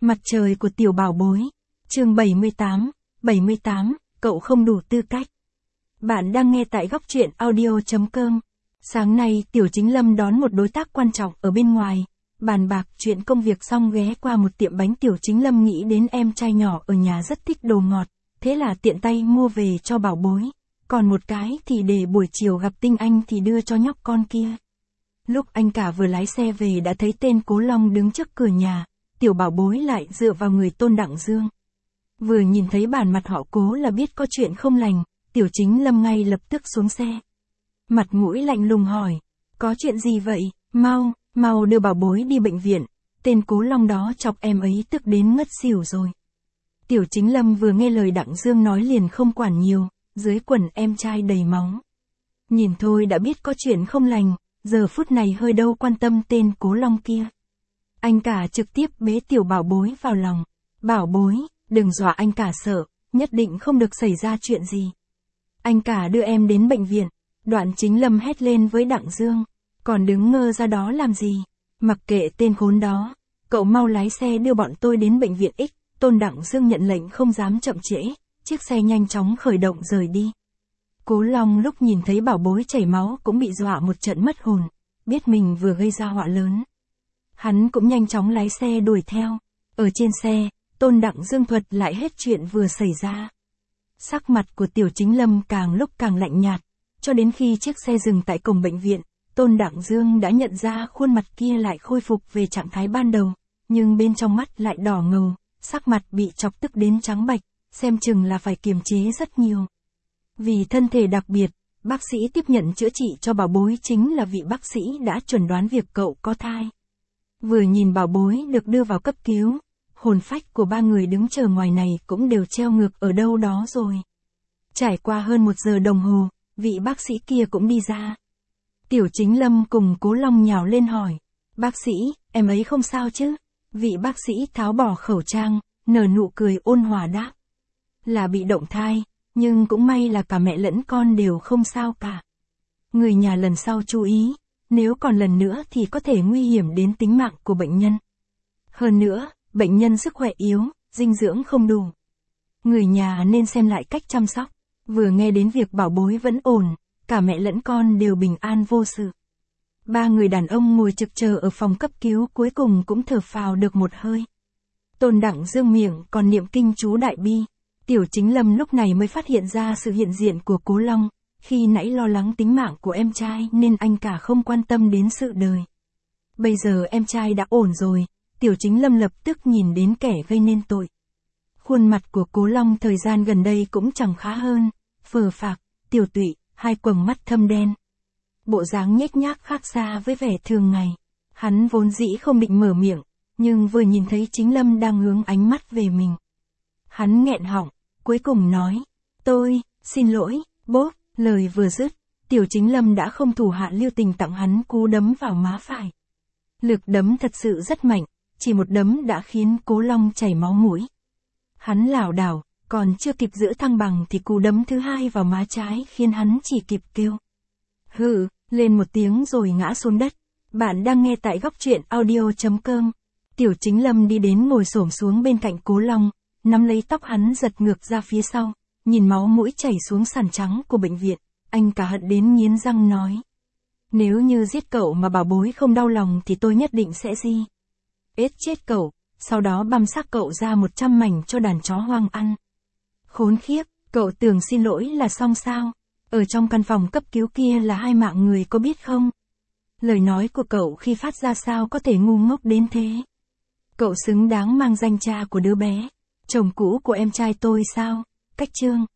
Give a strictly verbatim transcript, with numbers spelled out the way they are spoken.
Mặt trời của tiểu bảo bối. Chương bảy mươi tám, bảy mươi tám, cậu không đủ tư cách. Bạn đang nghe tại góc truyện audio chấm com. Sáng nay Tiểu Chính Lâm đón một đối tác quan trọng ở bên ngoài. Bàn bạc chuyện công việc xong ghé qua một tiệm bánh. Tiểu Chính Lâm nghĩ đến em trai nhỏ ở nhà rất thích đồ ngọt, thế là tiện tay mua về cho bảo bối. Còn một cái thì để buổi chiều gặp Tinh Anh thì đưa cho nhóc con kia. Lúc anh cả vừa lái xe về đã thấy tên Cố Long đứng trước cửa nhà. Tiểu bảo bối lại dựa vào người Tôn Đặng Dương. Vừa nhìn thấy bản mặt họ Cố là biết có chuyện không lành. Tiểu Chính Lâm ngay lập tức xuống xe. Mặt mũi lạnh lùng hỏi, có chuyện gì vậy, mau, mau đưa bảo bối đi bệnh viện, tên Cố Long đó chọc em ấy tức đến ngất xỉu rồi. Tiểu Chính Lâm vừa nghe lời Đặng Dương nói liền không quản nhiều, dưới quần em trai đầy máu. Nhìn thôi đã biết có chuyện không lành, giờ phút này hơi đâu quan tâm tên Cố Long kia. Anh cả trực tiếp bế tiểu bảo bối vào lòng. Bảo bối, đừng dọa anh cả sợ, nhất định không được xảy ra chuyện gì. Anh cả đưa em đến bệnh viện. Đoạn Chính Lâm hét lên với Đặng Dương. Còn đứng ngơ ra đó làm gì? Mặc kệ tên khốn đó. Cậu mau lái xe đưa bọn tôi đến bệnh viện X. Tôn Đặng Dương nhận lệnh không dám chậm trễ. Chiếc xe nhanh chóng khởi động rời đi. Cố Long lúc nhìn thấy bảo bối chảy máu cũng bị dọa một trận mất hồn. Biết mình vừa gây ra họa lớn. Hắn cũng nhanh chóng lái xe đuổi theo. Ở trên xe, Tôn Đặng Dương thuật lại hết chuyện vừa xảy ra. Sắc mặt của Tiểu Chính Lâm càng lúc càng lạnh nhạt. Cho đến khi chiếc xe dừng tại cổng bệnh viện, Tôn Đặng Dương đã nhận ra khuôn mặt kia lại khôi phục về trạng thái ban đầu. Nhưng bên trong mắt lại đỏ ngầu, sắc mặt bị chọc tức đến trắng bạch, xem chừng là phải kiềm chế rất nhiều. Vì thân thể đặc biệt, bác sĩ tiếp nhận chữa trị cho bảo bối chính là vị bác sĩ đã chuẩn đoán việc cậu có thai. Vừa nhìn bảo bối được đưa vào cấp cứu, hồn phách của ba người đứng chờ ngoài này cũng đều treo ngược ở đâu đó rồi. Trải qua hơn một giờ đồng hồ, vị bác sĩ kia cũng đi ra. Tiểu Chính Lâm cùng Cố Long nhào lên hỏi, bác sĩ, em ấy không sao chứ? Vị bác sĩ tháo bỏ khẩu trang, nở nụ cười ôn hòa đáp. Là bị động thai, nhưng cũng may là cả mẹ lẫn con đều không sao cả. Người nhà lần sau chú ý, nếu còn lần nữa thì có thể nguy hiểm đến tính mạng của bệnh nhân. Hơn nữa, bệnh nhân sức khỏe yếu, dinh dưỡng không đủ. Người nhà nên xem lại cách chăm sóc. Vừa nghe đến việc bảo bối vẫn ổn, cả mẹ lẫn con đều bình an vô sự. Ba người đàn ông ngồi trực chờ ở phòng cấp cứu cuối cùng cũng thở phào được một hơi. Tôn Đặng Dương miệng còn niệm kinh chú đại bi. Tiểu Chính Lâm lúc này mới phát hiện ra sự hiện diện của Cố Long. Khi nãy lo lắng tính mạng của em trai nên anh cả không quan tâm đến sự đời. Bây giờ em trai đã ổn rồi, Tiểu Chính Lâm lập tức nhìn đến kẻ gây nên tội. Khuôn mặt của Cố Long thời gian gần đây cũng chẳng khá hơn, phờ phạc, tiểu tụy, hai quầng mắt thâm đen. Bộ dáng nhếch nhác khác xa với vẻ thường ngày. Hắn vốn dĩ không định mở miệng, nhưng vừa nhìn thấy Chính Lâm đang hướng ánh mắt về mình. Hắn nghẹn họng, cuối cùng nói, tôi, xin lỗi, bốp, lời vừa dứt, Tiểu Chính Lâm đã không thủ hạ lưu tình tặng hắn cú đấm vào má phải. Lực đấm thật sự rất mạnh, chỉ một đấm đã khiến Cố Long chảy máu mũi. Hắn lảo đảo, còn chưa kịp giữ thăng bằng thì cú đấm thứ hai vào má trái khiến hắn chỉ kịp kêu hừ, lên một tiếng rồi ngã xuống đất. Bạn đang nghe tại góc truyện audio chấm com. Tiểu Chính Lâm đi đến ngồi xổm xuống bên cạnh Cố Long, nắm lấy tóc hắn giật ngược ra phía sau, nhìn máu mũi chảy xuống sàn trắng của bệnh viện, anh cả hận đến nghiến răng nói. Nếu như giết cậu mà bảo bối không đau lòng thì tôi nhất định sẽ di ết chết cậu, sau đó băm xác cậu ra một trăm mảnh cho đàn chó hoang ăn. Khốn khiếp, cậu tưởng xin lỗi là xong sao? Ở trong căn phòng cấp cứu kia là hai mạng người có biết không? Lời nói của cậu khi phát ra sao có thể ngu ngốc đến thế? Cậu xứng đáng mang danh cha của đứa bé, chồng cũ của em trai tôi sao? Cách chương.